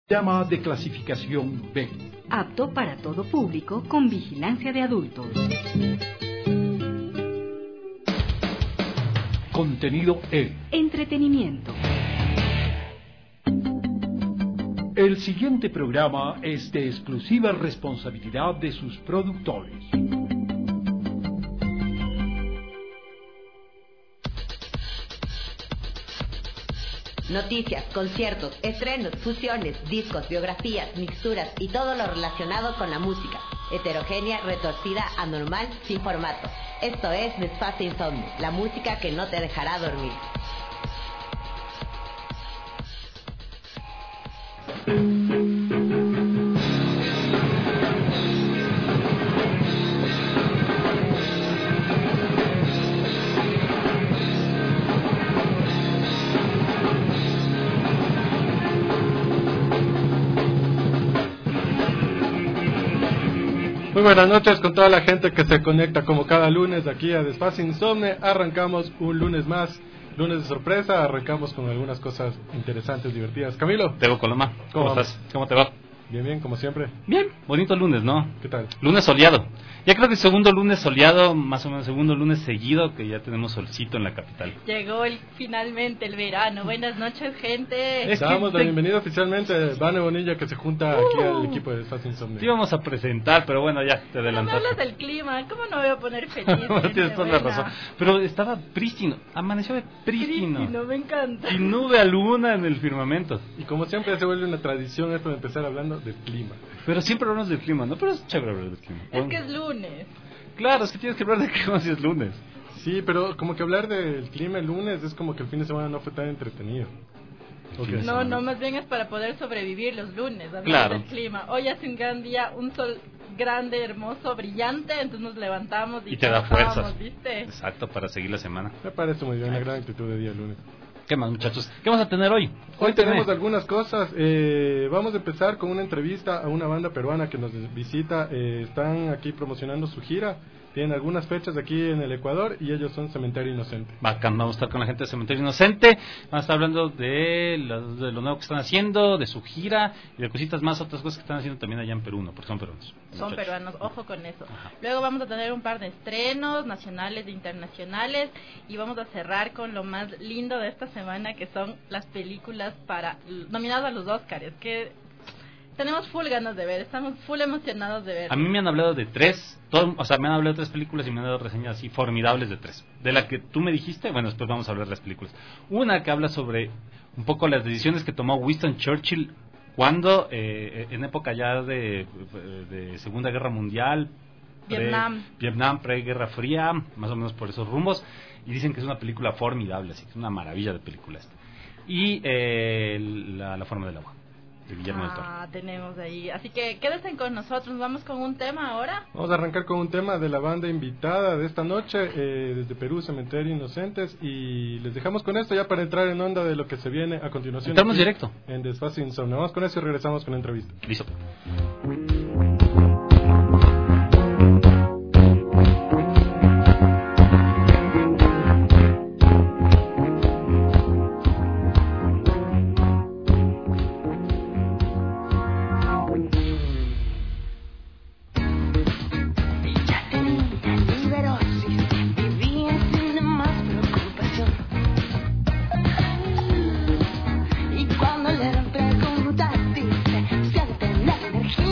Llama de clasificación B. Apto para todo público con vigilancia de adultos. Contenido E. Entretenimiento. El siguiente programa es de exclusiva responsabilidad de sus productores. Noticias, conciertos, estrenos, fusiones, discos, biografías, mixturas y todo lo relacionado con la música. Heterogénea, retorcida, anormal, sin formato. Esto es Desfase Insomnio, la música que no te dejará dormir. Muy buenas noches con toda la gente que se conecta como cada lunes aquí a Desfase Insomne. Arrancamos un lunes más, lunes de sorpresa, arrancamos con algunas cosas interesantes, divertidas. Camilo. Tego Coloma, ¿cómo estás? ¿Cómo te va? Bien, bien, como siempre. Bien, bonito lunes, ¿no? ¿Qué tal? Lunes soleado. Ya creo que segundo lunes soleado, más o menos segundo lunes seguido, que ya tenemos solcito en la capital. Llegó finalmente el verano. Buenas noches, gente. Damos la bienvenida oficialmente a Vane Bonilla, que se junta aquí al equipo de Desfase Insomne. Te íbamos a presentar, pero bueno, ya te adelantaste. No me hablas del clima, ¿cómo no voy a poner feliz? Tienes toda la razón. Pero estaba prístino, amaneció de prístino. Prístino, me encanta. Y nube a luna en el firmamento. Y como siempre ya se vuelve una tradición esto de empezar hablando del clima. Pero siempre hablamos del clima, ¿no? Pero es chévere hablar del clima. Es que es lunes. Claro, es que tienes que hablar del clima si es lunes. Sí, pero como que hablar del clima el lunes es como que el fin de semana no fue tan entretenido. Okay. No, más bien es para poder sobrevivir los lunes, claro, del clima. Hoy hace un gran día, un sol grande, hermoso, brillante, entonces nos levantamos y te da fuerzas, ¿viste? Exacto, para seguir la semana. Me parece muy bien, una gran actitud de día lunes. ¿Qué más, muchachos? ¿Qué vamos a tener hoy? Hoy tenemos algunas cosas. Vamos a empezar con una entrevista a una banda peruana que nos visita. Están aquí promocionando su gira. Tienen algunas fechas aquí en el Ecuador y ellos son Cementerio Inocente. Bacán, vamos a estar con la gente de Cementerio Inocente. Vamos a estar hablando de lo nuevo que están haciendo, de su gira y de cositas más, otras cosas que están haciendo también allá en Perú, ¿no? Porque son peruanos. Son peruanos, ojo con eso. Ajá. Luego vamos a tener un par de estrenos nacionales e internacionales y vamos a cerrar con lo más lindo de esta semana, que son las películas nominadas a los Óscares, que tenemos full ganas de ver, estamos full emocionados de ver. A mí me han hablado de tres, me han hablado de tres películas y me han dado reseñas así formidables de tres. De la que tú me dijiste, bueno, después vamos a hablar de las películas. Una que habla sobre un poco las decisiones que tomó Winston Churchill cuando, en época ya de Segunda Guerra Mundial, Vietnam, pre-Guerra Fría, más o menos por esos rumbos, y dicen que es una película formidable, así que es una maravilla de película esta. Y la forma del agua, de Guillermo del Toro. Tenemos ahí, así que quédense con nosotros. Vamos con un tema ahora. Vamos a arrancar con un tema de la banda invitada de esta noche, desde Perú, Cementerio Inocentes, y les dejamos con esto ya para entrar en onda de lo que se viene a continuación. Entramos directo en Desfase Insomnio. Vamos con eso y regresamos con la entrevista. Listo. Y cuando le preguntaste, siente la energía.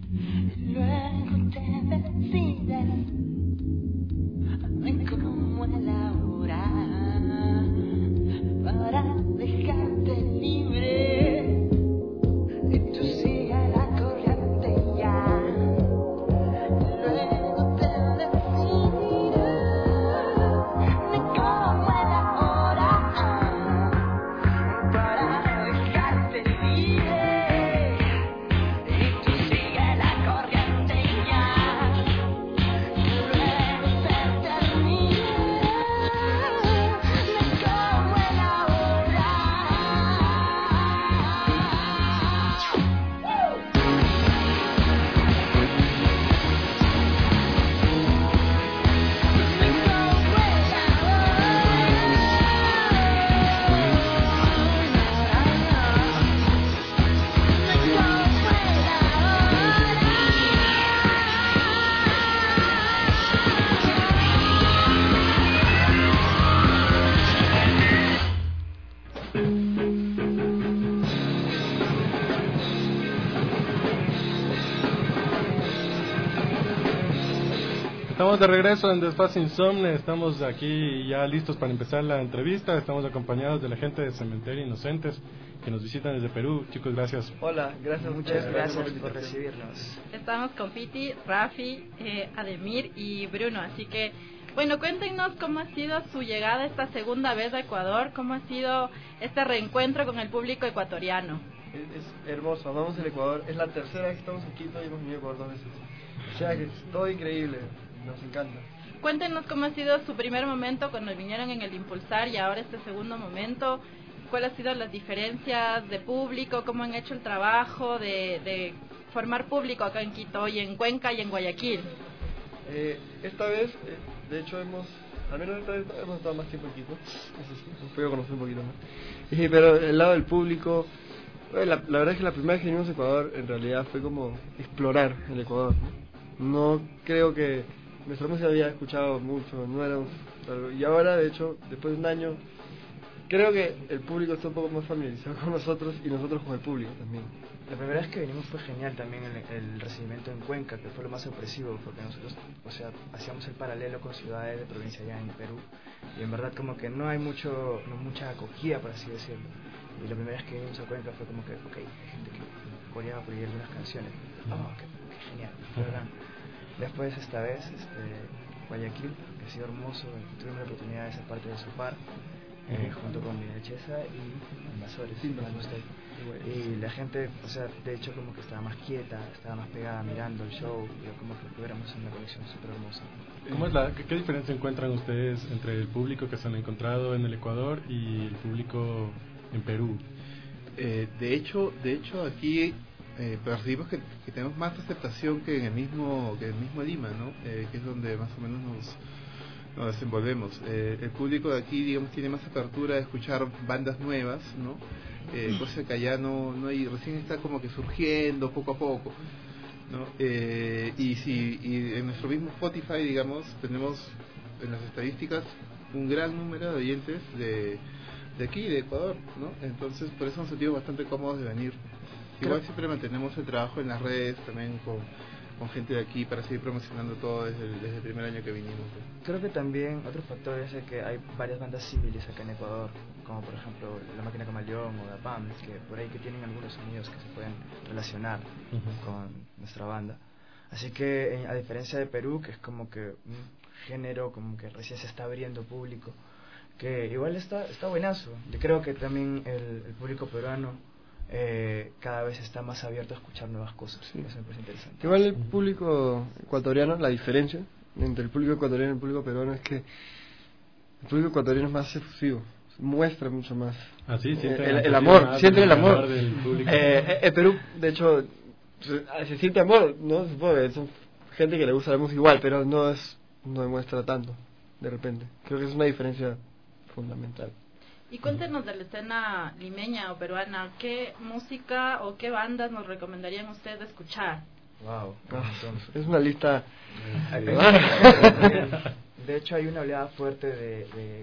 Luego te decides, no hay como el ahora, para dejarte libre, y tú sigues la corriente ya. Luego te decidirás, no hay como el ahora, para dejarte libre, y tú sigues la corriente ya. Luego te terminarás, no hay como el ahora. Estamos de regreso en Despacio Insomne, estamos aquí ya listos para empezar la entrevista, estamos acompañados de la gente de Cementerio Inocentes que nos visitan desde Perú. Chicos, gracias. Hola, gracias, muchas gracias por recibirnos. Estamos con Piti, Rafi, Ademir y Bruno, así que, bueno, cuéntenos cómo ha sido su llegada esta segunda vez a Ecuador, cómo ha sido este reencuentro con el público ecuatoriano. Es hermoso, amamos el Ecuador, es la tercera vez que estamos aquí, todavía hemos venido a Ecuador 2 veces. O sea que es todo increíble, nos encanta. Cuéntenos cómo ha sido su primer momento cuando vinieron en el Impulsar y ahora este segundo momento. ¿Cuáles han sido las diferencias de público? ¿Cómo han hecho el trabajo de formar público acá en Quito y en Cuenca y en Guayaquil? Esta vez, de hecho al menos esta vez hemos estado más tiempo en Quito. Eso sí, nos puedo conocer un poquito más. Pero el lado del público, la verdad es que la primera vez que vinimos a Ecuador en realidad fue como explorar el Ecuador, ¿no? No creo que nuestra música había escuchado mucho, no éramos, y ahora de hecho, después de un año, creo que el público está un poco más familiarizado con nosotros y nosotros con el público también. La primera vez que vinimos fue genial también el recibimiento en Cuenca, que fue lo más sorpresivo, porque nosotros, o sea, hacíamos el paralelo con ciudades de provincia allá en Perú, y en verdad como que no hay mucha acogida, por así decirlo. Y la primera vez que vinimos a Cuenca fue como que, ok, hay gente que coreaba por ahí algunas canciones. Oh, qué genial, de verdad. Después esta vez, Guayaquil, que ha sido hermoso, tuvimos la oportunidad de ser parte de Sopar, junto con Miguel Chesa y Invasores, y la gente, o sea, de hecho como que estaba más quieta, estaba más pegada mirando el show, y como que tuviéramos una conexión súper hermosa. ¿Qué diferencia encuentran ustedes entre el público que se han encontrado en el Ecuador y el público en Perú? De hecho aquí percibimos que tenemos más aceptación que en el mismo Lima, ¿no? Que es donde más o menos nos desenvolvemos. El público de aquí, digamos, tiene más apertura a escuchar bandas nuevas, ¿no? Cosa que allá no hay, recién está como que surgiendo poco a poco, ¿no? Y en nuestro mismo Spotify, digamos, tenemos en las estadísticas un gran número de oyentes de aquí, de Ecuador, ¿no? Entonces por eso nos sentimos bastante cómodos de venir. Igual siempre mantenemos el trabajo en las redes también con gente de aquí para seguir promocionando todo desde el primer año que vinimos. Creo que también otro factor es que hay varias bandas civiles acá en Ecuador, como por ejemplo La Máquina Camaleón o Dapam, que por ahí que tienen algunos sonidos que se pueden relacionar con nuestra banda. Así que a diferencia de Perú, que es como que un género como que recién se está abriendo público, que igual está buenazo. Yo creo que también el público peruano cada vez está más abierto a escuchar nuevas cosas. Sí. Eso me parece interesante. Igual el público ecuatoriano, la diferencia entre el público ecuatoriano y el público peruano es que el público ecuatoriano es más efusivo, muestra mucho más el amor, siente el amor del público. El Perú, de hecho, se siente amor, ¿no? Supongo que son gente que le gusta la música igual, pero no demuestra tanto de repente. Creo que es una diferencia fundamental. Y cuéntenos de la escena limeña o peruana, ¿qué música o qué bandas nos recomendarían ustedes escuchar? Wow, es una lista. De hecho hay una oleada fuerte de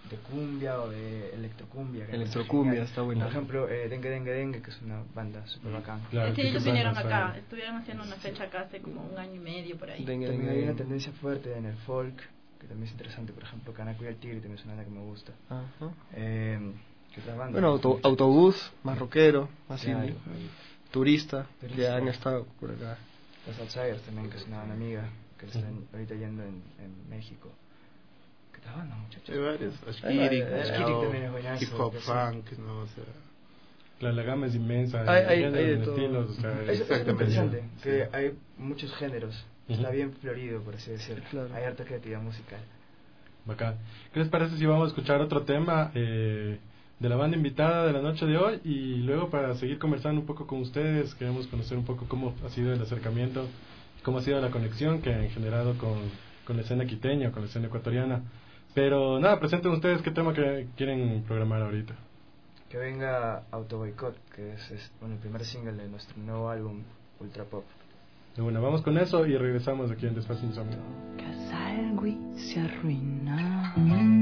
cumbia o de electrocumbia. Electrocumbia, está buena. Por ejemplo, Dengue Dengue Dengue, que es una banda súper bacán. Claro, Sí, que ellos son vinieron las- acá, estuvieron haciendo una fecha acá hace como 1 año y medio por ahí. Dengue, También dengue, hay una dengue. tendencia fuerte en el folk, que también es interesante. Por ejemplo, Canaco y el Tigre también es una banda que me gusta. Ajá. ¿Qué otra banda? Bueno, autobús, más rockero, más Claro. indie. Turista, que Turista. han estado por acá. Los Outsiders también, que es una banda amiga, que están ahorita yendo en México. ¿Qué otra banda, muchachos? Hay varios. Ashkirik también es buenazo, hip hop, que sí. funk, ¿no? O sea, La gama es inmensa. Hay géneros, de todo. estilos, o sea, Es Exactamente. interesante, Sí. que hay muchos géneros. Está Ujú. bien florido, por así decirlo. Claro. Hay harta creatividad musical. Bacán. ¿Qué les parece si vamos a escuchar otro tema de la banda invitada de la noche de hoy? Y luego, para seguir conversando un poco con ustedes, queremos conocer un poco cómo ha sido el acercamiento, cómo ha sido la conexión que han generado con la escena quiteña, con la escena ecuatoriana. Pero nada, presenten ustedes qué tema que quieren programar ahorita. Que venga Auto Boycott, que es el primer single de nuestro nuevo álbum Ultra Pop. Y bueno, vamos con eso y regresamos aquí en Despacio Insomnio. Casa el Wii se arruina.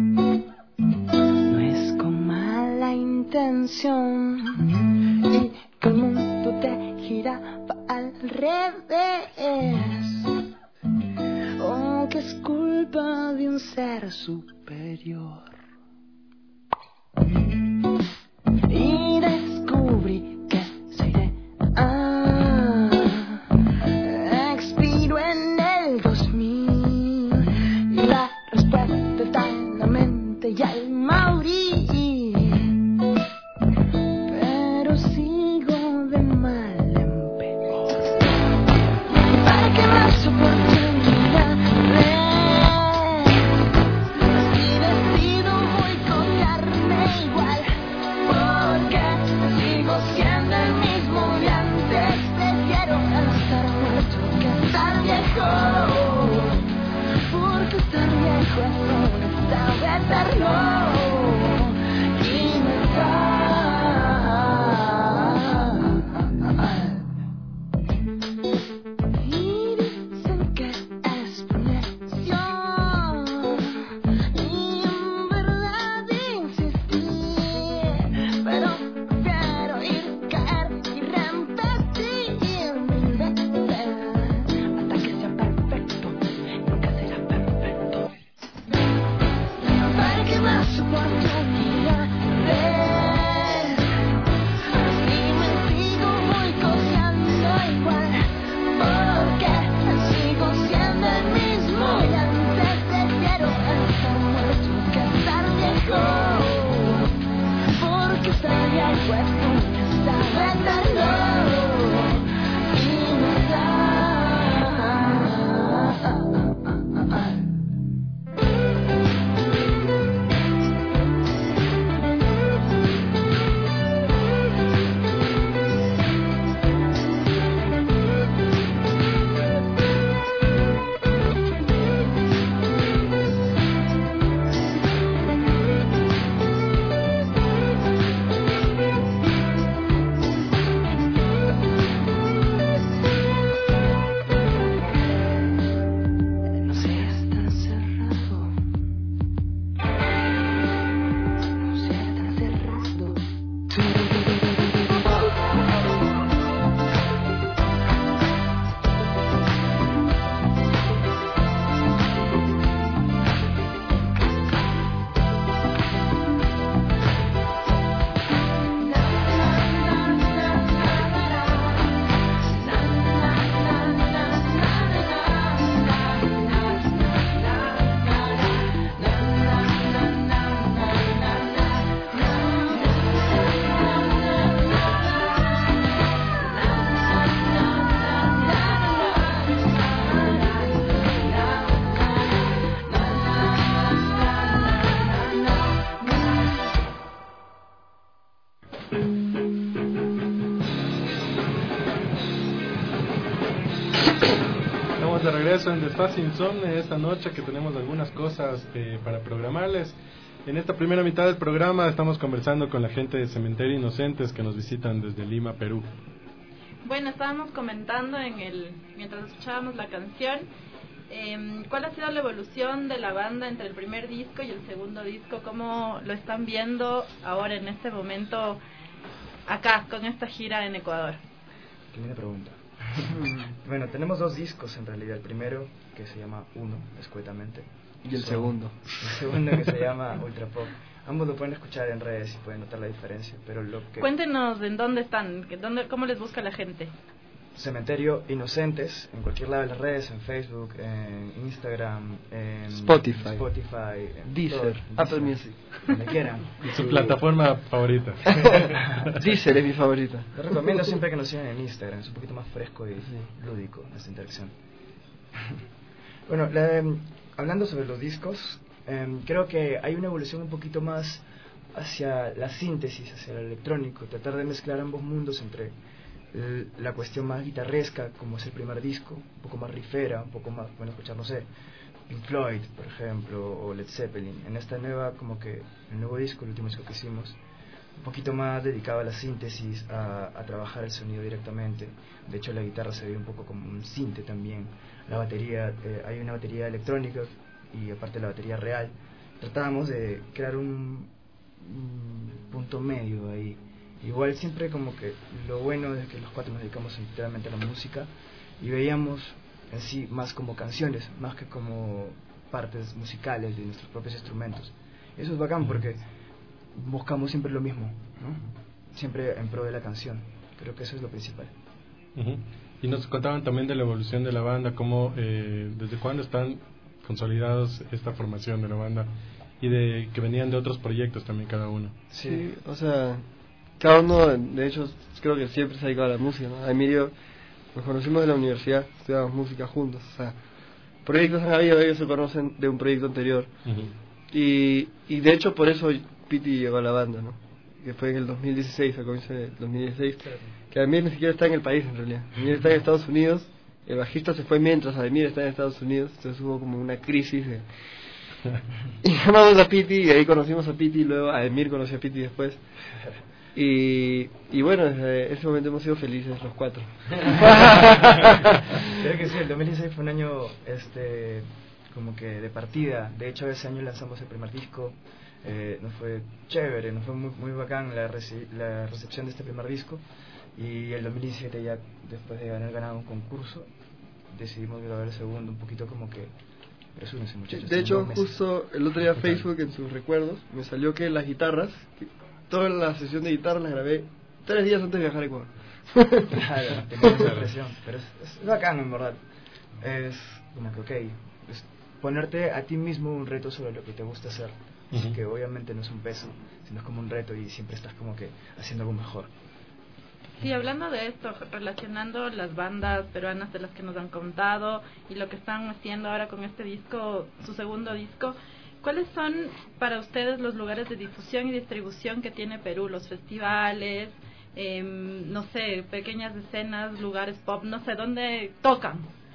No es con mala intención. Y que el mundo te giraba al revés. O que es culpa de un ser superior. Y descubrí que soy de expiro en el 2000 y la respuesta está en la mente y al Mauri, pero sigo de mal en peor. ¿Para qué más oportunidad? Si decido boicotearme igual, porque sigo siendo el mismo de antes. Prefiero estar muerto que estar viejo, porque estar viejo es un estado eterno y me va. Y dicen que es planeación, y en verdad insistir, pero prefiero ir, caer y repetir 1000 veces hasta que sea perfecto. Nunca será perfecto. ¿Para qué más oportunidad? Si me sigo boicoteando igual, porque sigo siendo el mismo y antes prefiero estar muerto que estar viejo, porque estar viejo es un estado eterno y me da. No seas tan cerrado. No seas tan cerrado. Estamos de regreso en Despacio Insomnio esta noche, que tenemos algunas cosas para programarles. En esta primera mitad del programa estamos conversando con la gente de Cementerio Inocentes que nos visitan desde Lima, Perú. Bueno, estábamos comentando mientras escuchábamos la canción ¿Cuál ha sido la evolución de la banda entre el primer disco y el segundo disco? ¿Cómo lo están viendo ahora en este momento acá, con esta gira en Ecuador? Qué linda pregunta. Bueno, tenemos 2 discos en realidad. El primero, que se llama Uno, escuetamente. Y el segundo. El segundo, que se llama Ultra Pop. Ambos lo pueden escuchar en redes y pueden notar la diferencia. Pero lo que... Cuéntenos en dónde están, cómo les busca la gente. Cementerio Inocentes, en cualquier lado de las redes, en Facebook, en Instagram, en Spotify, en Deezer, Apple Music, donde quieran. Su plataforma favorita. Deezer es mi favorita. Les recomiendo siempre que nos sigan en Instagram, es un poquito más fresco y lúdico esta interacción. Bueno, hablando sobre los discos, creo que hay una evolución un poquito más hacia la síntesis, hacia el electrónico, tratar de mezclar ambos mundos entre la cuestión más guitarresca, como es el primer disco, un poco más riffera, un poco más, bueno, escuchar, no sé, Pink Floyd, por ejemplo, o Led Zeppelin. En esta nueva, como que el nuevo disco, el último disco que hicimos, un poquito más dedicado a la síntesis, a trabajar el sonido directamente. De hecho, la guitarra se ve un poco como un sinte también. La batería, hay una batería electrónica y aparte la batería real. Tratábamos de crear un punto medio ahí. Igual siempre como que lo bueno es que los 4 nos dedicamos enteramente a la música y veíamos en sí más como canciones, más que como partes musicales de nuestros propios instrumentos. Eso es bacán porque buscamos siempre lo mismo, ¿no? Siempre en pro de la canción. Creo que eso es lo principal. Y nos contaban también de la evolución de la banda, cómo, desde cuándo están consolidados esta formación de la banda y de que venían de otros proyectos también cada uno. Sí, o sea, cada uno, de hecho, creo que siempre se ha dedicado a la música, ¿no? A Emilio nos conocimos de la universidad, estudiamos música juntos, o sea, proyectos han habido, ellos se conocen de un proyecto anterior. Y de hecho por eso Piti llegó a la banda, ¿no? Que fue en el 2016, al comienzo del 2016, que Ademir ni siquiera está en el país en realidad. Ademir está en Estados Unidos, el bajista se fue mientras Ademir está en Estados Unidos, entonces hubo como una crisis y llamamos a Piti y ahí conocimos a Piti y luego Ademir conoció a Piti después. Y bueno, desde ese momento hemos sido felices los 4. Creo que sí, el 2016 fue un año como que de partida. De hecho, ese año lanzamos el primer disco. Nos fue chévere, nos fue muy bacán la recepción de este primer disco. Y el 2017 ya, después de haber ganado un concurso, decidimos grabar el segundo, un poquito como que presúmense, muchachos. De hecho, justo el otro día Facebook, en sus recuerdos, me salió que las guitarras, toda la sesión de guitarra las grabé 3 días antes de viajar a Ecuador. Claro, tenía esa presión, pero es bacán en verdad. Es como que es ponerte a ti mismo un reto sobre lo que te gusta hacer. Así que obviamente no es un peso, sino es como un reto y siempre estás como que haciendo algo mejor. Sí, hablando de esto, relacionando las bandas peruanas de las que nos han contado y lo que están haciendo ahora con este disco, su segundo disco, ¿cuáles son para ustedes los lugares de difusión y distribución que tiene Perú? Los festivales, no sé, pequeñas escenas, lugares pop, no sé, ¿dónde tocan?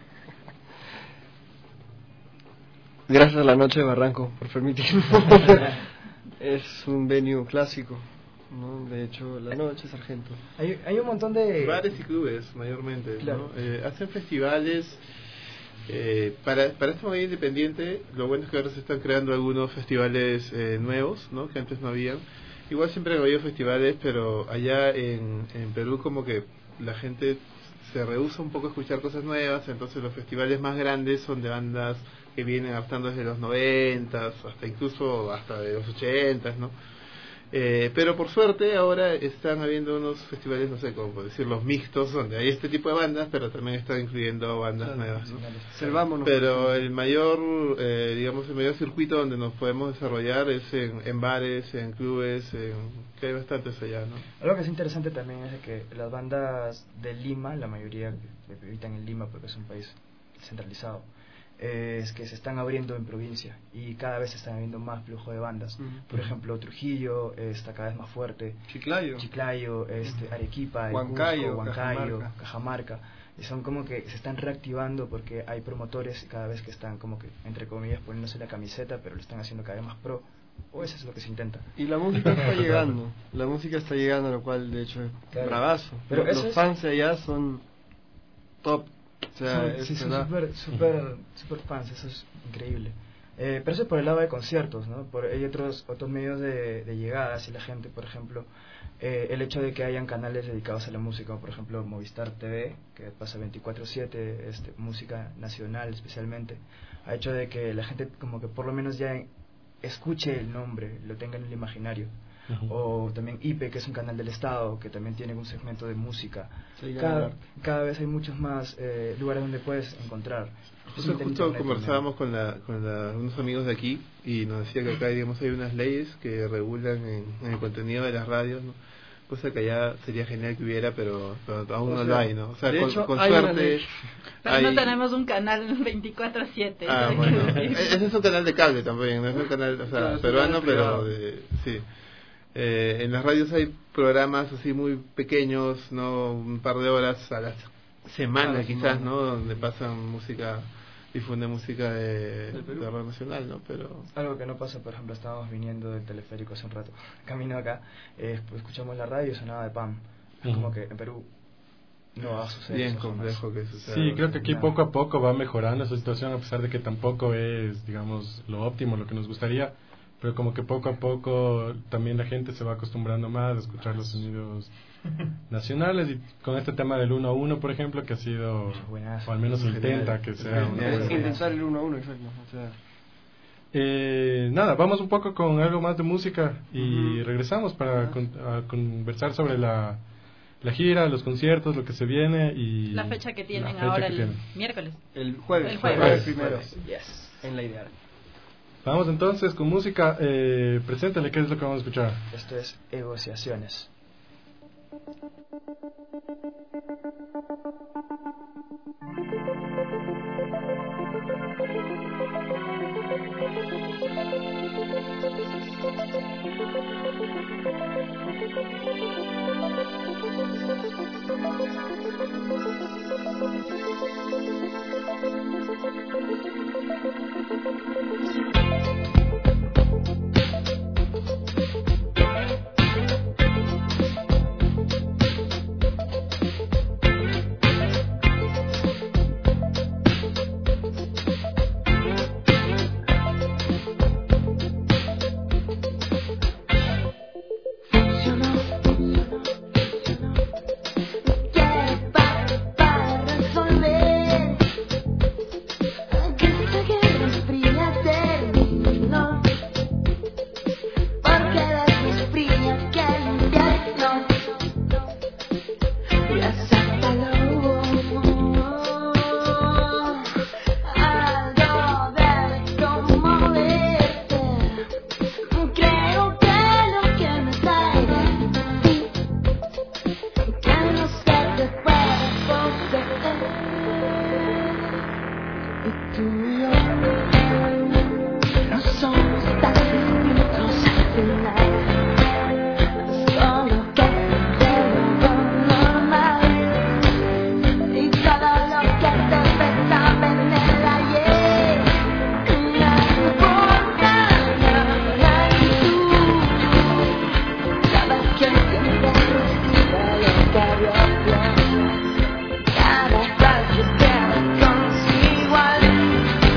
Gracias a la Noche de Barranco por permitirnos. Es un venue clásico, ¿no? De hecho, La Noche, Sargento. Hay un montón de bares y clubes mayormente, claro, ¿no? Hacen festivales. Para este movimiento independiente, lo bueno es que ahora se están creando algunos festivales nuevos, ¿no? Que antes no habían. Igual siempre han habido festivales, pero allá en Perú como que la gente se rehúsa un poco a escuchar cosas nuevas, entonces los festivales más grandes son de bandas que vienen adaptando desde los 90s, hasta incluso hasta de los 80s, ¿no? Pero por suerte ahora están habiendo unos festivales, no sé cómo decir, los mixtos, donde hay este tipo de bandas, pero también están incluyendo bandas nuevas, ¿no? Pero el mayor, digamos, el mayor circuito donde nos podemos desarrollar es en bares, en clubes, que hay bastantes allá, ¿no? Algo que es interesante también es de que las bandas de Lima, la mayoría que habitan en Lima porque es un país centralizado, es que se están abriendo en provincia y cada vez se están abriendo más flujo de bandas. Por ejemplo, Trujillo está cada vez más fuerte, Chiclayo, Arequipa, Huancayo, Cajamarca, y son como que se están reactivando porque hay promotores cada vez que están como que, entre comillas, poniéndose la camiseta, pero lo están haciendo cada vez más pro, o eso es lo que se intenta. Y la música está llegando, lo cual de hecho es bravazo. Pero los fans de allá son top O sea, sí, es son verdad. super fans, eso es increíble. Pero eso es por el lado de conciertos, ¿no? Hay otros medios de llegada hacia la gente, por ejemplo, el hecho de que hayan canales dedicados a la música, como por ejemplo Movistar TV, que pasa 24/7, música nacional especialmente, ha hecho de que la gente como que por lo menos ya escuche el nombre, lo tenga en el imaginario. O también IPE, que es un canal del Estado, que también tiene un segmento de música. Sí, cada vez hay muchos más lugares donde puedes encontrar. Justo conversábamos con unos amigos de aquí y nos decía que acá, digamos, hay unas leyes que regulan en el contenido de las radios, ¿no? Cosa que allá sería genial que hubiera, pero aún no lo hay, ¿no? O sea, de hecho, con hay una suerte... ley. Pero no tenemos un canal 24/7. Ah, bueno. Ese es un canal de cable también, no es un canal, o sea, Claro, peruano, pero sí. En las radios hay programas así muy pequeños, no, un par de horas a la semana quizás, ¿no? Donde pasan música, difunde música de radio nacional, ¿no? Pero algo que no pasa, por ejemplo, estábamos viniendo del teleférico hace un rato, camino acá, pues escuchamos la radio y sonaba de PAM. Es como que en Perú no va a suceder. Bien eso complejo jamás. que suceda. Sí, creo que aquí poco a poco va mejorando esa situación, a pesar de que tampoco es, digamos, lo óptimo, lo que nos gustaría, pero como que poco a poco también la gente se va acostumbrando más a escuchar los sonidos nacionales, y con este tema del 1 a 1, por ejemplo, que ha sido, o al menos intenta que sea intentar el 1 a 1, exacto. O sea, nada, vamos un poco con algo más de música y regresamos para a conversar sobre la gira, los conciertos, lo que se viene y la fecha que tienen fecha ahora que el tienen. miércoles. el jueves. El jueves. Primero. Yes. En la ideal. Vamos entonces con música. Preséntale qué es lo que vamos a escuchar. Esto es Negociaciones. Cada cual se queda con su igual.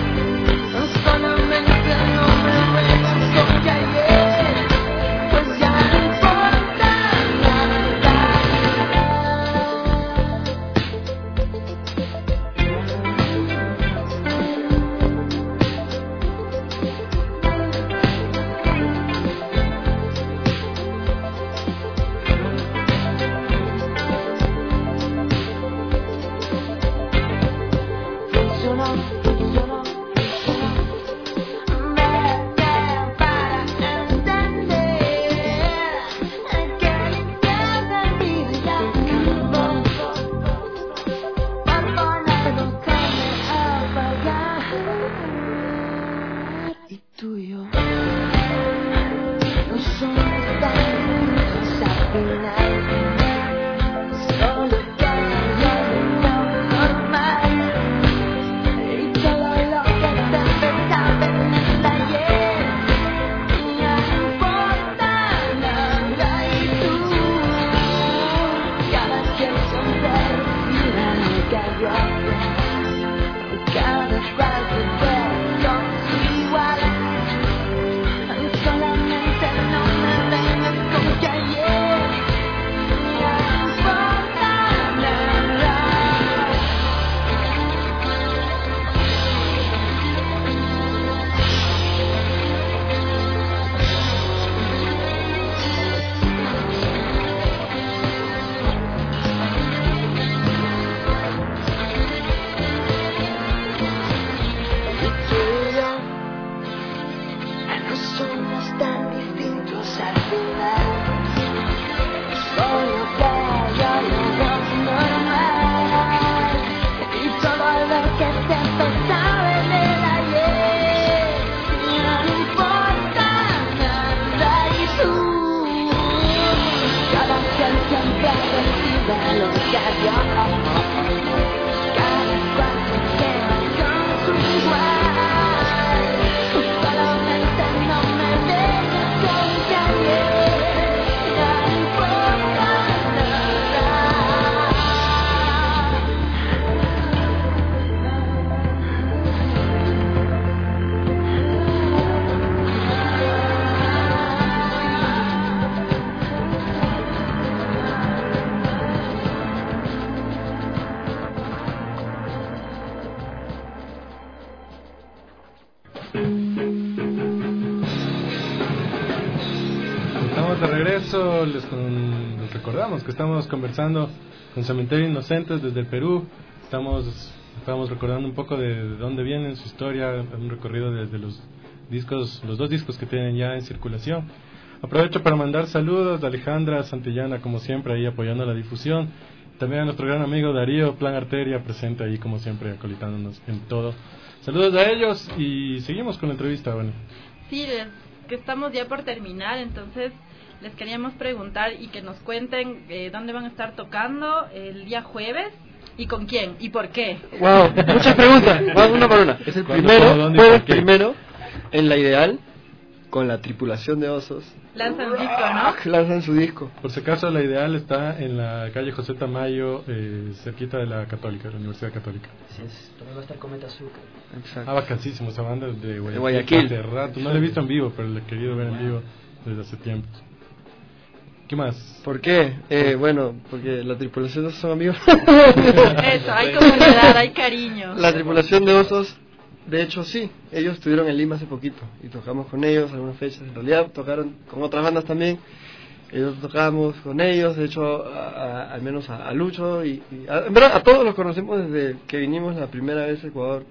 regreso les recordamos que estamos conversando con Cementerio Inocentes desde el Perú. Estamos recordando un poco de dónde vienen, su historia, un recorrido desde los dos discos que tienen ya en circulación. Aprovecho para mandar saludos a Alejandra Santillana, como siempre, ahí apoyando la difusión. También a nuestro gran amigo Darío Plan Arteria, presente ahí como siempre, acolitándonos en todo. Saludos a ellos y seguimos con la entrevista, bueno. Sí, que estamos ya por terminar, entonces les queríamos preguntar y que nos cuenten dónde van a estar tocando el día jueves y con quién y por qué. Wow, muchas preguntas. Vamos una por una. Es el jueves primero en La Ideal con la tripulación de osos. Lanzan disco, ¿no? Lanzan su disco. Por si acaso, La Ideal está en la calle José Tamayo, cerquita de la Católica, la Universidad Católica. Así es, también va a estar Cometa Azúcar. Exacto. Vacancísimo, esa banda de Guayaquil. Hace rato, no la he visto en vivo, pero la he querido ver en vivo desde hace tiempo. ¿Qué más? ¿Por qué? Bueno, porque la tripulación de osos son amigos. Eso, hay comunidad, hay cariño. La tripulación de osos, de hecho sí, ellos estuvieron en Lima hace poquito y tocamos con ellos algunas fechas. En realidad tocaron con otras bandas también. Ellos tocamos con ellos, de hecho al menos a Lucho en verdad a todos los conocemos desde que vinimos la primera vez a Ecuador.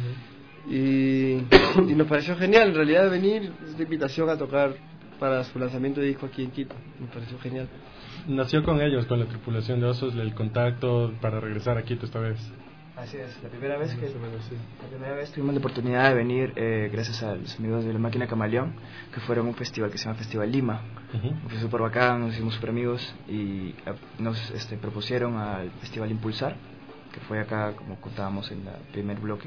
Y nos pareció genial en realidad venir, esta invitación a tocar para su lanzamiento de disco aquí en Quito. Me pareció genial. Nació con ellos, con la tripulación de osos, el contacto para regresar a Quito esta vez. Así es, la primera vez tuvimos la oportunidad de venir gracias a los amigos de la Máquina Camaleón, que fueron a un festival que se llama Festival Lima. Fue súper bacán, nos hicimos súper amigos y nos propusieron al Festival Impulsar, que fue acá como contábamos en el primer bloque.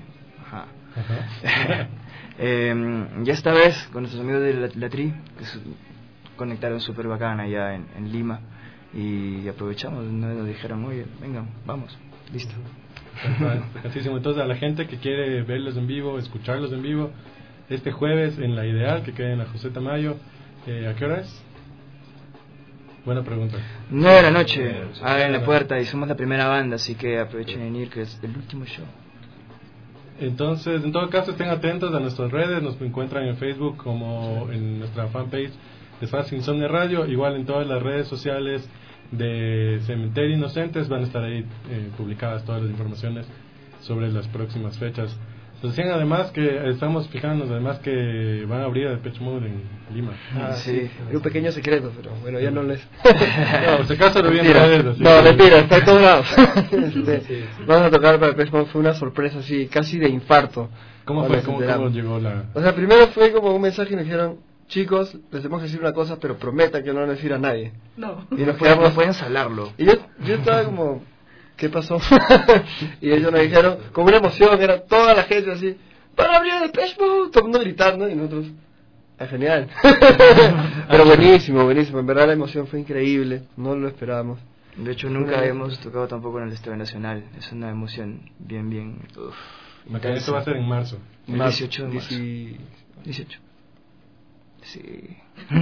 Ya esta vez con nuestros amigos de la Tri, que conectaron súper bacán allá en Lima, y aprovechamos, nos dijeron, oye, vengan, vamos, listo. Entonces a la gente que quiere verlos en vivo, escucharlos en vivo, este jueves en La Ideal, que queda en la José Tamayo, ¿a qué hora es? Buena pregunta. 9 de la noche, abren la puerta y somos la primera banda, así que aprovechen en ir, que es el último show. Entonces, en todo caso, estén atentos a nuestras redes. Nos encuentran en Facebook como en nuestra fanpage de Desfase Insomnio Radio. Igual en todas las redes sociales de Cementerio Inocentes van a estar ahí publicadas todas las informaciones sobre las próximas fechas. Nos decían además que estamos fijándonos además que van a abrir el Depeche Mode en Lima. Sí, es un pequeño secreto, pero bueno, ya no les... No, por si acaso lo vi en redes. No, mentira, está en todos lados. Vamos a tocar para Depeche Mode, fue una sorpresa así, casi de infarto. ¿Cómo fue? ¿Cómo llegó la...? O sea, primero fue como un mensaje y nos dijeron, chicos, les tenemos que decir una cosa, pero prometan que no van a decir a nadie. No. Y nos quedamos... pueden hablarlo. Y yo estaba como... ¿Qué pasó? Y ellos nos dijeron, con una emoción, era toda la gente así, ¡para abrir el Depeche Mode! Todo el mundo gritando, y nosotros, genial. Pero buenísimo, en verdad la emoción fue increíble, no lo esperábamos. De hecho, nunca habíamos tocado tampoco en el Estadio Nacional, es una emoción bien... Esto va a ser en marzo. El 18 de marzo. 18. Sí.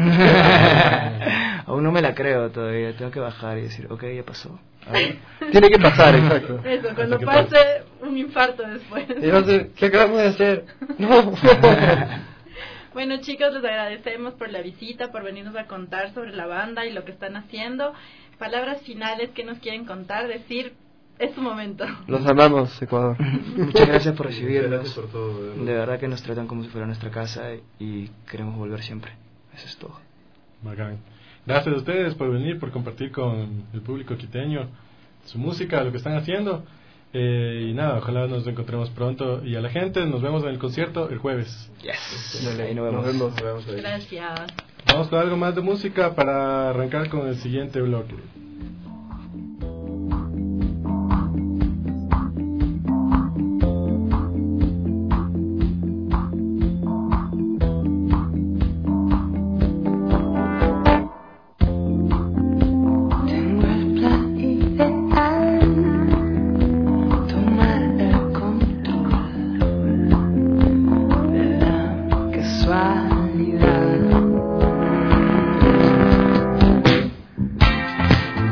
Aún no me la creo todavía, tengo que bajar y decir, ok, ya pasó. Tiene que pasar, exacto. Eso, cuando pase un infarto después. Y no sé, ¿qué acabamos de hacer? No. Bueno, chicos, les agradecemos por la visita, por venirnos a contar sobre la banda y lo que están haciendo. Palabras finales que nos quieren contar, decir, es su momento. Los amamos, Ecuador. Muchas gracias por recibirnos. Gracias por todo. De verdad que nos tratan como si fuera nuestra casa y queremos volver siempre. Eso es todo. Bacán. Gracias a ustedes por venir, por compartir con el público quiteño su música, lo que están haciendo. Y nada, ojalá nos encontremos pronto. Y a la gente, nos vemos en el concierto el jueves. Yes. Ahí nos vemos. Gracias. Vamos con algo más de música para arrancar con el siguiente bloque. Casualidad.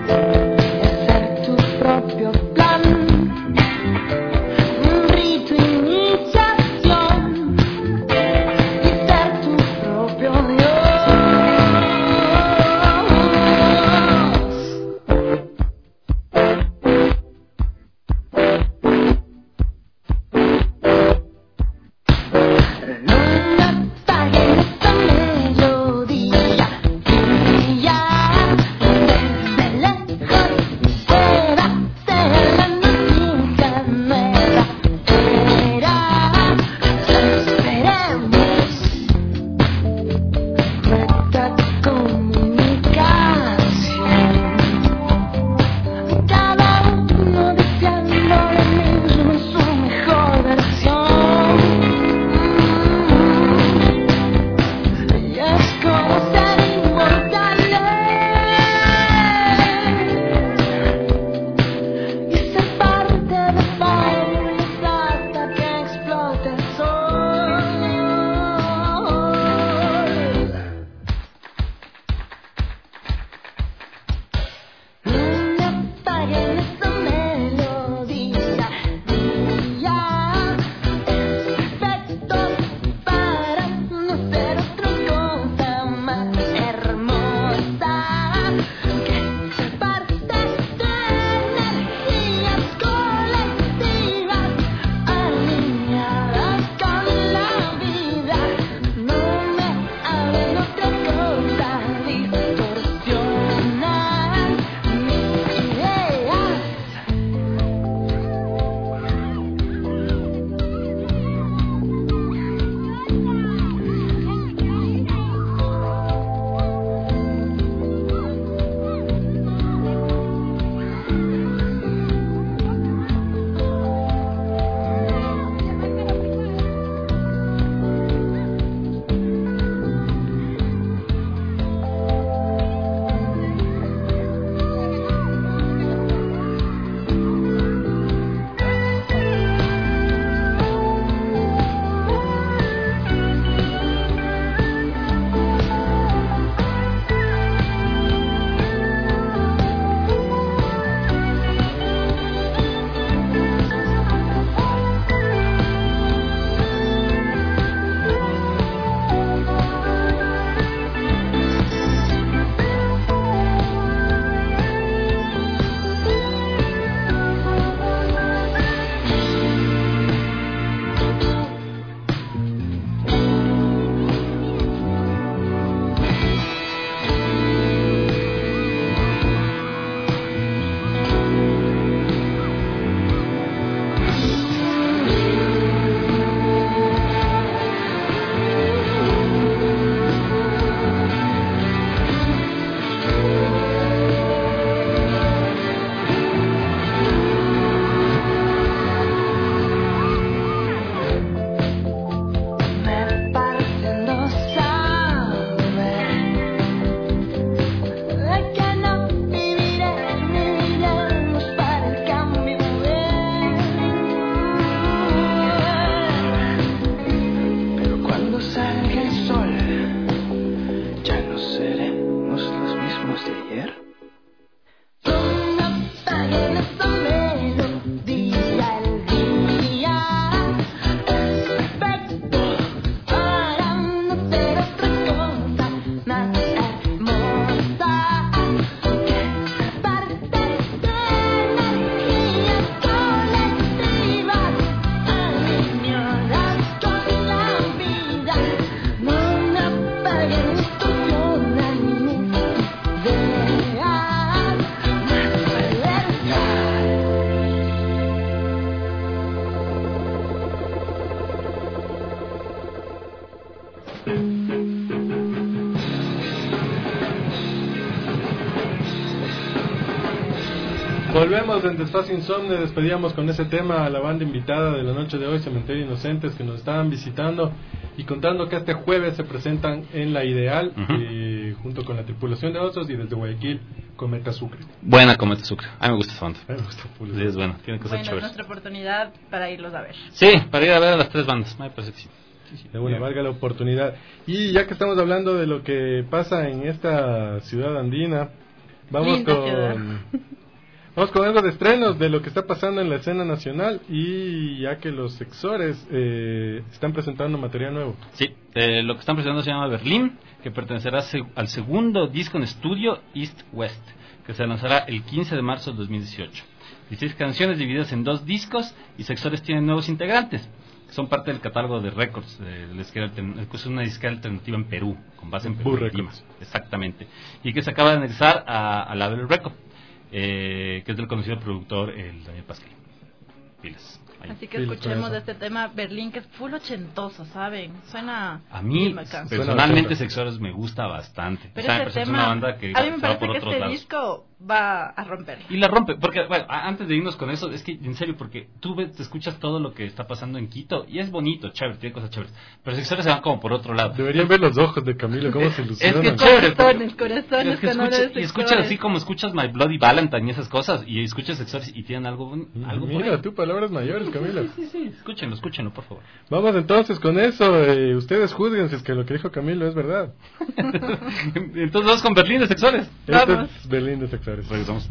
Volvemos en Desfase Insomne. Despedíamos con ese tema a la banda invitada de la noche de hoy, Cementerio Inocentes, que nos estaban visitando y contando que este jueves se presentan en La Ideal, junto con la tripulación de Osos, y desde Guayaquil, Cometa Sucre. Buena Cometa Sucre. A mí me gusta esa banda. Me gusta full. Sí, es buena. Tiene cosas Bueno, es chéveres. nuestra oportunidad para irlos a ver. Sí, para ir a ver a las 3 bandas. Me parece que sí. De buena, valga la oportunidad. Y ya que estamos hablando de lo que pasa en esta ciudad andina, vamos Linda con ciudad. vamos con algo de estrenos de lo que está pasando en la escena nacional, y ya que los Sexores están presentando material nuevo. Sí, lo que están presentando se llama Berlín, que pertenecerá al segundo disco en estudio East West, que se lanzará el 15 de marzo de 2018. 16 canciones divididas en 2 discos, y Sexores tienen nuevos integrantes. Son parte del catálogo de Records, es una disquera alternativa en Perú, con base en Perú. Lima, exactamente. Y que se acaba de anexar a Label Record, que es del conocido productor el Daniel Pasquel. Pilas. Ahí. Así que escuchemos de este tema Berlín, que es full ochentoso, ¿saben? Suena a mí bien bacán. personalmente Sexores me gusta bastante. Pero o sea, este es tema, una banda que a mí me se va parece por que otros este lados. disco va a romper. Y la rompe, porque bueno, antes de irnos con eso, es que en serio, porque tú te escuchas todo lo que está pasando en Quito y es bonito, chévere, tiene cosas chéveres, pero Sexores se van como por otro lado. Deberían ver los ojos de Camilo, cómo se ilusionan. Es que chévere, corazones, es que escuchas así como escuchas My Bloody Valentine y esas cosas, y escuchas Sexores y tienen algo Mira, bueno. tú, palabras mayores, Camilo. Sí, escúchenlo, por favor. Vamos entonces con eso. Ustedes juzguen si es que lo que dijo Camilo es verdad. Entonces vamos con Berlín de Sexores. Esto es Berlín de Sexores. Regresamos.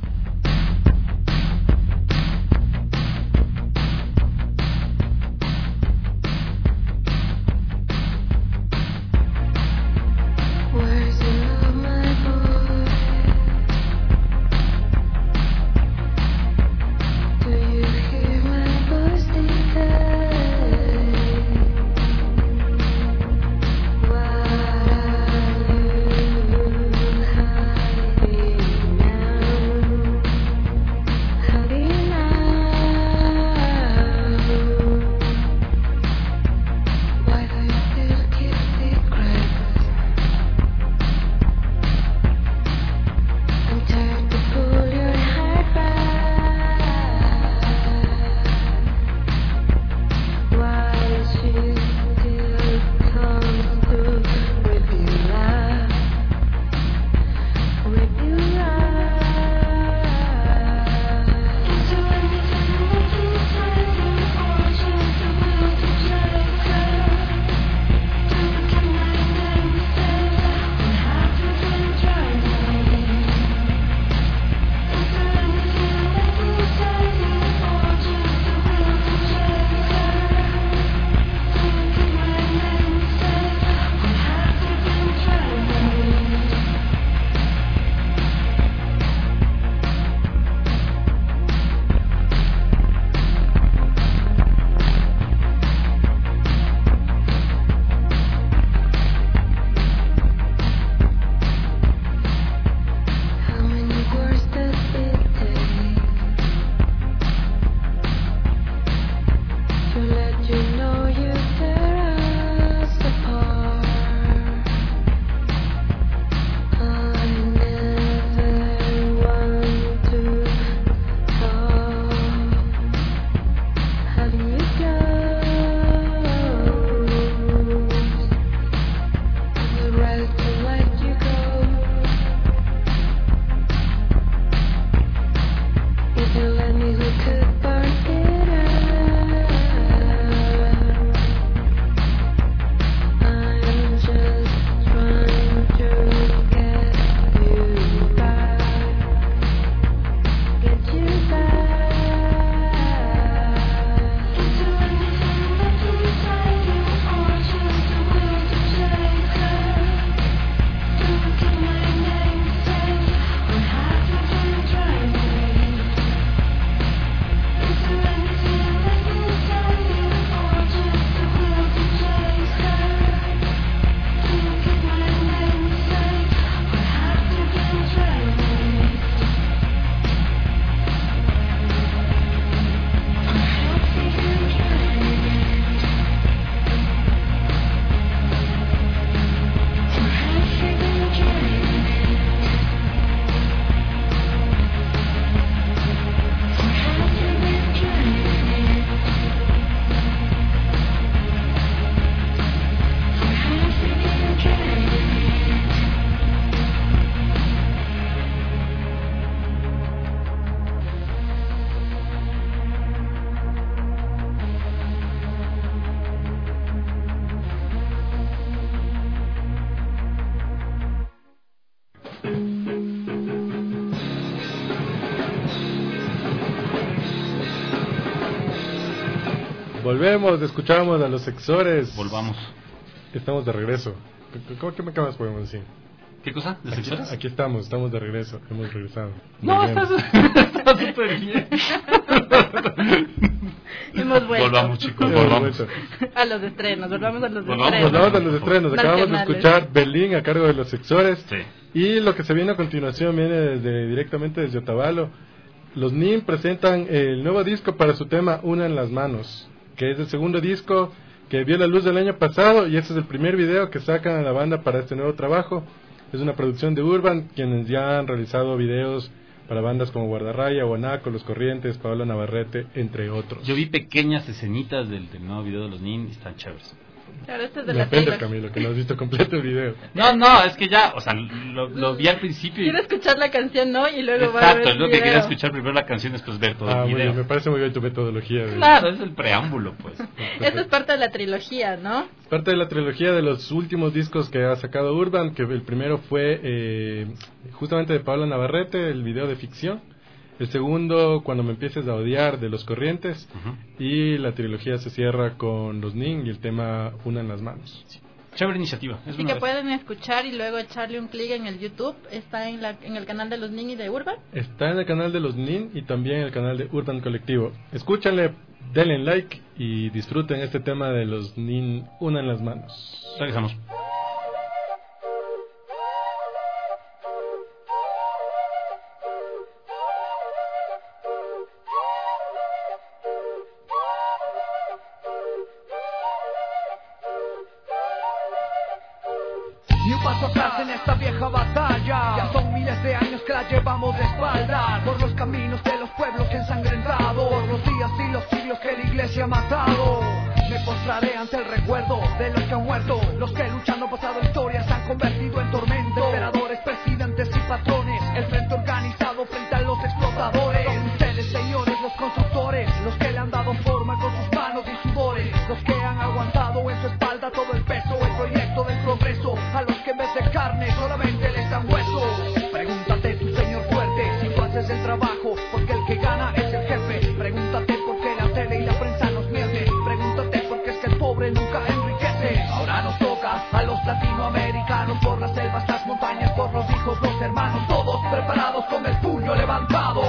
Where's your love, my boy? Do you hear my voice decay? What are you hiding now? Volvemos, escuchamos a los Sexores. Volvamos. Estamos de regreso. ¿Qué más podemos decir? ¿Qué cosa? ¿De Sexores? Aquí estamos de regreso. Hemos regresado. No, está súper bien. Hemos vuelto. Volvamos, chicos, volvamos. A los estrenos, volvamos a los Volvamos estrenos. a los estrenos. Acabamos de escuchar Berlín a cargo de los Sexores. Sí. Y lo que se viene a continuación viene directamente desde Otavalo. Los NIM presentan el nuevo disco para su tema Una en las manos, que es el segundo disco que vio la luz del año pasado, y este es el primer video que sacan a la banda para este nuevo trabajo. Es una producción de Urban, quienes ya han realizado videos para bandas como Guardarraya, Guanaco, Los Corrientes, Pablo Navarrete, entre otros. Yo vi pequeñas escenitas del nuevo video de los NIN y están chéveres. Claro, este es de la Depende, trilogía. Camilo, que no has visto completo el video. No, es que ya, o sea, lo vi al principio. Quiero escuchar la canción, ¿no? Y luego va a ver Exacto, el es lo que video. quería escuchar primero la canción, después ver todo el Muy video. bien, me parece muy bien tu metodología. Claro, es el preámbulo, pues. Esto es parte de la trilogía, ¿no? Parte de la trilogía de los últimos discos que ha sacado Urban, que el primero fue justamente de Pablo Navarrete, el video de Ficción. El segundo, Cuando me empieces a odiar, de Los Corrientes. Y la trilogía se cierra con los NIN y el tema Una en las manos. Chévere iniciativa. Es Así que pueden escuchar y luego echarle un clic en el YouTube. Está en el canal de los NIN y de Urban. Está en el canal de los NIN y también en el canal de Urban Colectivo. Escúchanle, denle like y disfruten este tema de los NIN Una en las manos. Regresamos. Ni un paso atrás en esta vieja batalla. Ya son miles de años que la llevamos de espaldas, por los caminos de los pueblos ensangrentados, por los días y los siglos que la iglesia ha matado. Me postraré ante el recuerdo de los que han muerto, los que luchando pasado historias se han convertido en tormento. Emperadores, presidentes y patrones, el frente organizado frente a los explotadores. Son ustedes, señores, los constructores, los que le han dado forma con sus manos y sudores, los que han aguantado en su espalda todo el peso, el proyecto del progreso, a los que en vez de carne solamente les dan hueso. Pregúntate tu señor fuerte, si tú haces el trabajo, porque el que gana es el jefe. Pregúntate por qué la tele y la prensa nos miente. Pregúntate por qué es que el pobre nunca enriquece. Ahora nos toca a los latinoamericanos, por las selvas, las montañas, por los hijos, los hermanos, todos preparados con el puño levantado.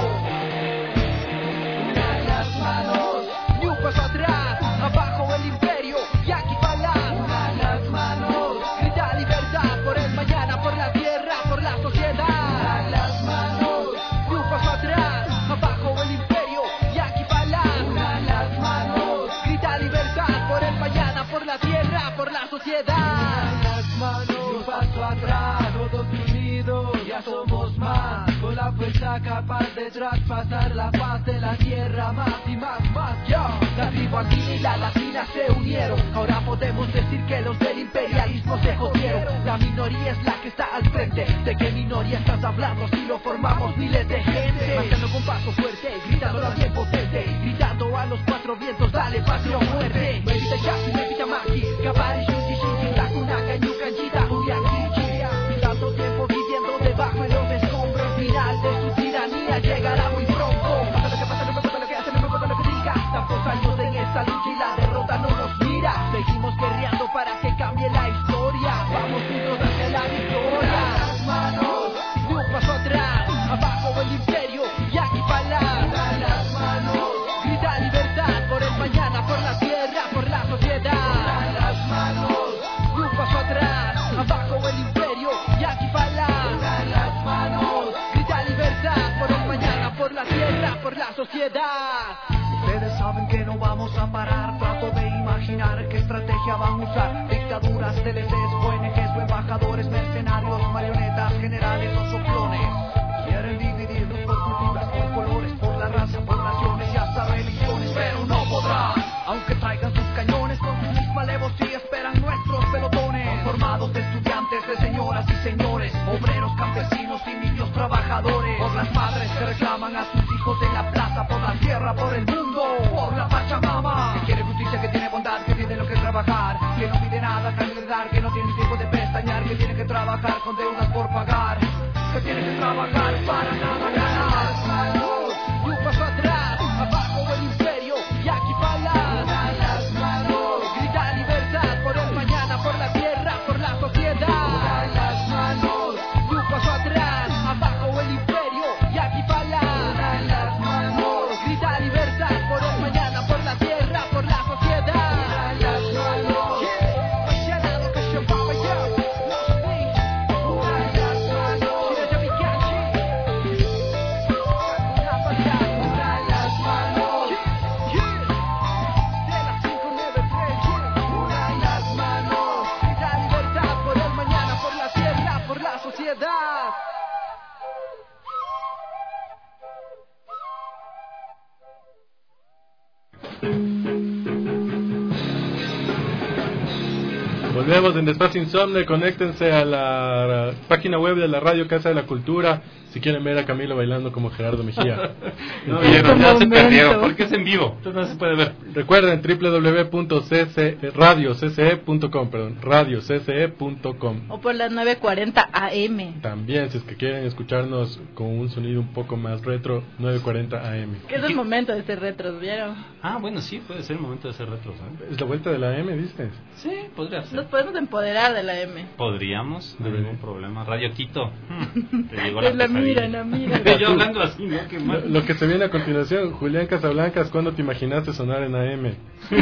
Una en las manos, ni un paso atrás, abajo el imperio y aquí para. Una en las manos, grita libertad por el mañana, por la tierra, por la sociedad. Una en las manos, ni un paso atrás, abajo el imperio y aquí para. Una en las manos, grita libertad por el mañana, por la tierra, por la sociedad. Una en las manos, ni un paso atrás, todos unidos, ya somos más, con la fuerza capaz de traspasar la faz de la tierra, más y más, ya. La tribu andina y la latina se unieron, ahora podemos decir que los del imperialismo se jodieron. La minoría es la que está al frente, ¿de qué minoría estás hablando si lo formamos miles de gente? Marchando con paso fuerte, gritando a tiempo potente, gritando a los cuatro vientos, dale patria o muerte. Medita yaki, medita maki, kabari shinji shinji, takunaka, yukanjita, uyakichi. Tanto tiempo viviendo debajo de los escombros, el final de su tiranía llegará muy pronto. Pasa lo que pasa, no me importa lo que hace, no me importa lo que diga. Tantos años en esta lucha y la derrota no nos mira. Seguimos guerreando para que cambie la historia. Vamos juntos hacia la victoria. Las manos, ni un paso atrás, abajo el imperio y aquí para. Las manos, grita libertad por el mañana, por la tierra, por la sociedad. Las manos, ni un paso atrás, abajo el imperio y aquí para. Las manos, grita libertad por el mañana, por la tierra, por la sociedad. Ustedes saben que no vamos a parar, trato de imaginar qué estrategia van a usar. Dictaduras, TLCs, ONGs o embajadores, mercenarios, marionetas, generales o soplones. Quieren dividirnos por culturas, por colores, por la raza, por naciones y hasta religiones, pero no podrán. Aunque traigan sus cañones con sus misma alevosía, esperan nuestros pelotones, formados de estudiantes, de señoras y señores, obreros, campesinos y niños trabajadores. Por las madres que reclaman a sus hijos en la plaza, por la tierra, por el mundo, por la Pachamama. Que quiere justicia, que tiene bondad, que tiene lo que trabajar, que no pide nada a cambio de dar, que no tiene tiempo de pestañear, que tiene que trabajar con deudas por pagar, que tiene que trabajar para nada ganar. Las manos, y un paso atrás, abajo el imperio y aquí para. Volvemos en Despacio Insomne. Conéctense a la página web de la Radio Casa de la Cultura si quieren ver a Camilo bailando como Gerardo Mejía. No vieron, ya se perdieron, porque es en vivo, entonces no se puede ver. Recuerden radiocce.com O por las 9:40 AM. También, si es que quieren escucharnos con un sonido un poco más retro, 9:40 AM. Que es el momento de ser retros, ¿vieron? Ah, bueno, sí, puede ser el momento de ser retro, ¿sabes? Es la vuelta de la AM, ¿viste? Sí, podría ser. Nos podemos empoderar de la M. Podríamos, no hay ningún problema. Radio Quito. Te llegó Pues la pesadilla. mira. Yo hablando así, ¿no? Qué mal. Lo que se viene a continuación, Julián Casablancas, ¿cuándo te imaginaste sonar en AM?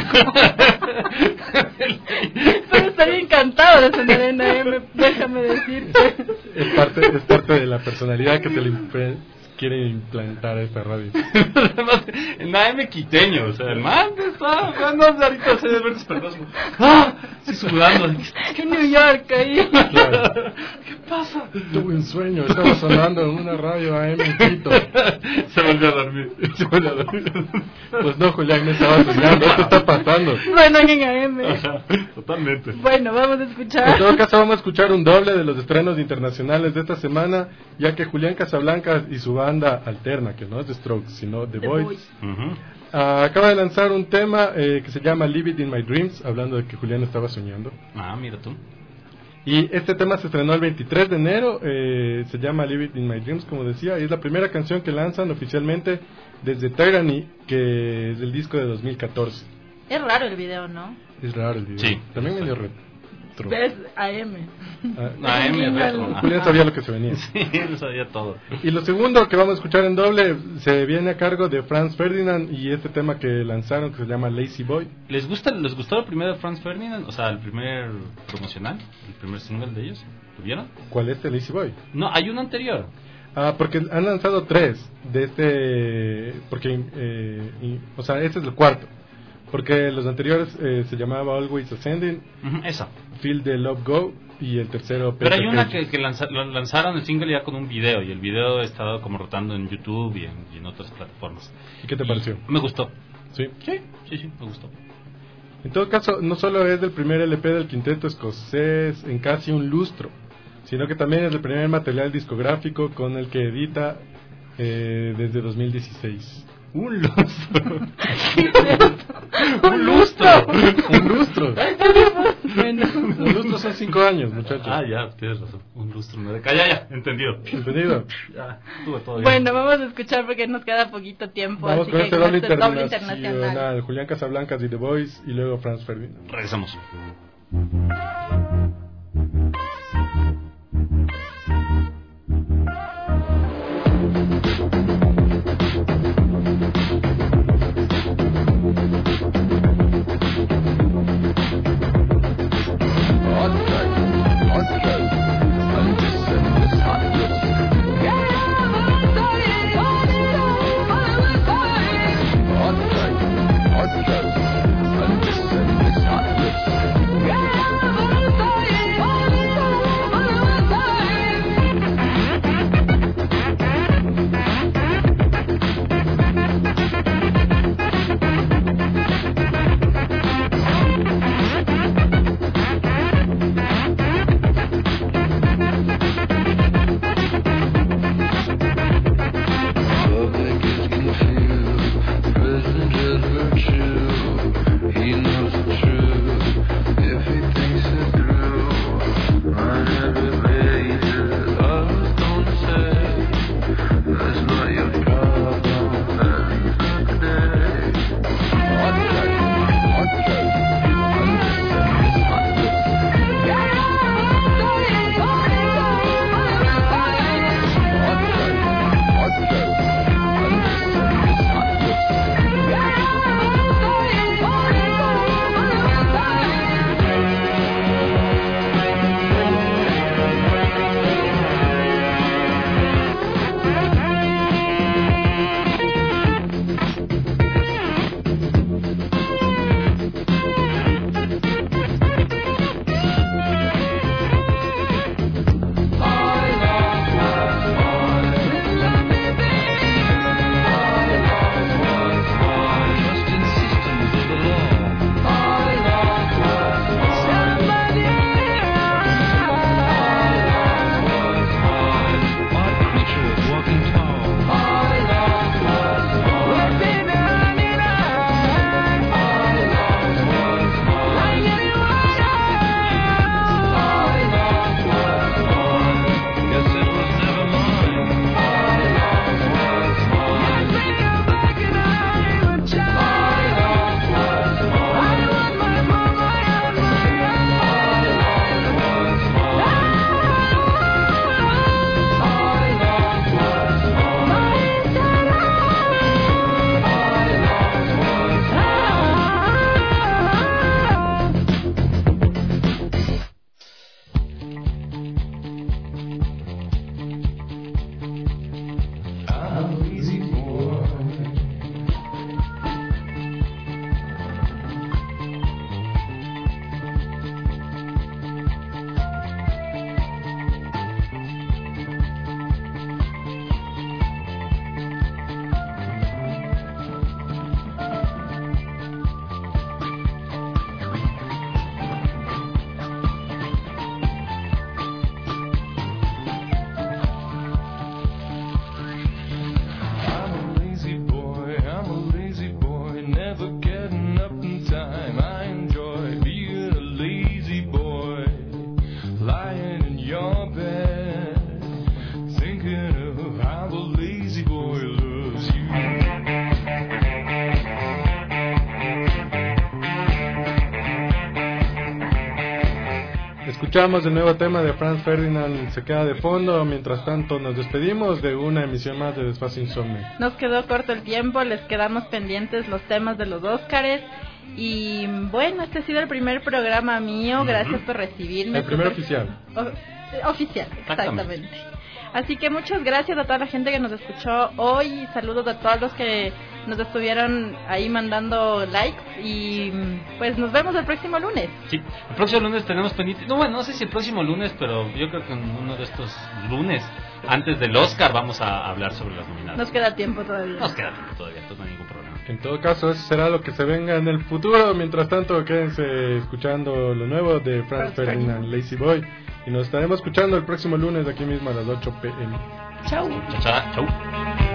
Pero estaría encantado de sonar en AM, déjame decirte. Es parte de la personalidad que se le quiere implantar a esta radio. Además, en AM quiteño, o sea, el man está jugando ahorita se debe ver despertados. ¡Ah! Estoy sudando. En New York, ahí. Claro. ¿Qué pasa? Tuve un sueño, estaba sonando en una radio AM en Quito. Se volvió a dormir. Pues no, Julián, no estaba soñando, esto está pasando. Bueno, en AM. Ajá, totalmente. Bueno, vamos a escuchar. En todo caso, vamos a escuchar un doble de los estrenos internacionales de esta semana, ya que Julián Casablancas y su banda alterna, que no es The Strokes, sino The Voice, acaba de lanzar un tema que se llama Live It In My Dreams, hablando de que Julián estaba soñando. Ah, mira tú. Y este tema se estrenó el 23 de enero, se llama Live It In My Dreams, como decía, y es la primera canción que lanzan oficialmente desde Tyranny, que es el disco de 2014. Es raro el video, ¿no? Es raro el video. Sí. También medio retro. Es AM. AM, retro. Julián sabía lo que se venía. Sí, él sabía todo. Y lo segundo que vamos a escuchar en doble se viene a cargo de Franz Ferdinand y este tema que lanzaron que se llama Lazy Boy. ¿Les gustó el primero de Franz Ferdinand? O sea, el primer promocional, el primer single de ellos. ¿Lo vieron? ¿Cuál es el Lazy Boy? No, hay uno anterior. Porque han lanzado 3 de o sea, este es el cuarto. Porque los anteriores se llamaba Always Ascending, esa. Feel the Love Go y el tercero. Pero hay una que lanzaron el single ya con un video y el video ha estado como rotando en YouTube y en otras plataformas. ¿Y qué te pareció? Me gustó. ¿Sí? Sí, me gustó. En todo caso, no solo es el primer LP del quinteto escocés en casi un lustro, sino que también es el primer material discográfico con el que edita desde 2016. Un lustro. Un lustro. Un lustro. Bueno. Un lustro son 5 años, muchachos. Ah, ya, tienes razón. Un lustro. Ya, entendido. ¿Entendido? Ya, estuve todo bien. Bueno, vamos a escuchar porque nos queda poquito tiempo. Vamos así con que este doble este doble internacional. Julián Casablancas y The Voice y luego Franz Ferdinand. Regresamos. Yeah, Escuchamos el nuevo tema de Franz Ferdinand, se queda de fondo. Mientras tanto nos despedimos de una emisión más de Despacio Insomne. Nos quedó corto el tiempo, les quedamos pendientes los temas de los Óscares. Y bueno, este ha sido el primer programa mío, gracias por recibirme. El primer oficial. Oficial, exactamente. Así que muchas gracias a toda la gente que nos escuchó hoy, saludos a todos los que nos estuvieron ahí mandando likes y pues nos vemos el próximo lunes. Sí, el próximo lunes tenemos pendiente, no sé si el próximo lunes, pero yo creo que en uno de estos lunes, antes del Oscar, vamos a hablar sobre las nominadas. Nos queda tiempo todavía, entonces no hay ningún problema. En todo caso, eso será lo que se venga en el futuro. Mientras tanto, quédense escuchando lo nuevo de Franz Ferdinand, Lazy Boy. Y nos estaremos escuchando el próximo lunes aquí mismo a las 8 p.m. Chau. Chau.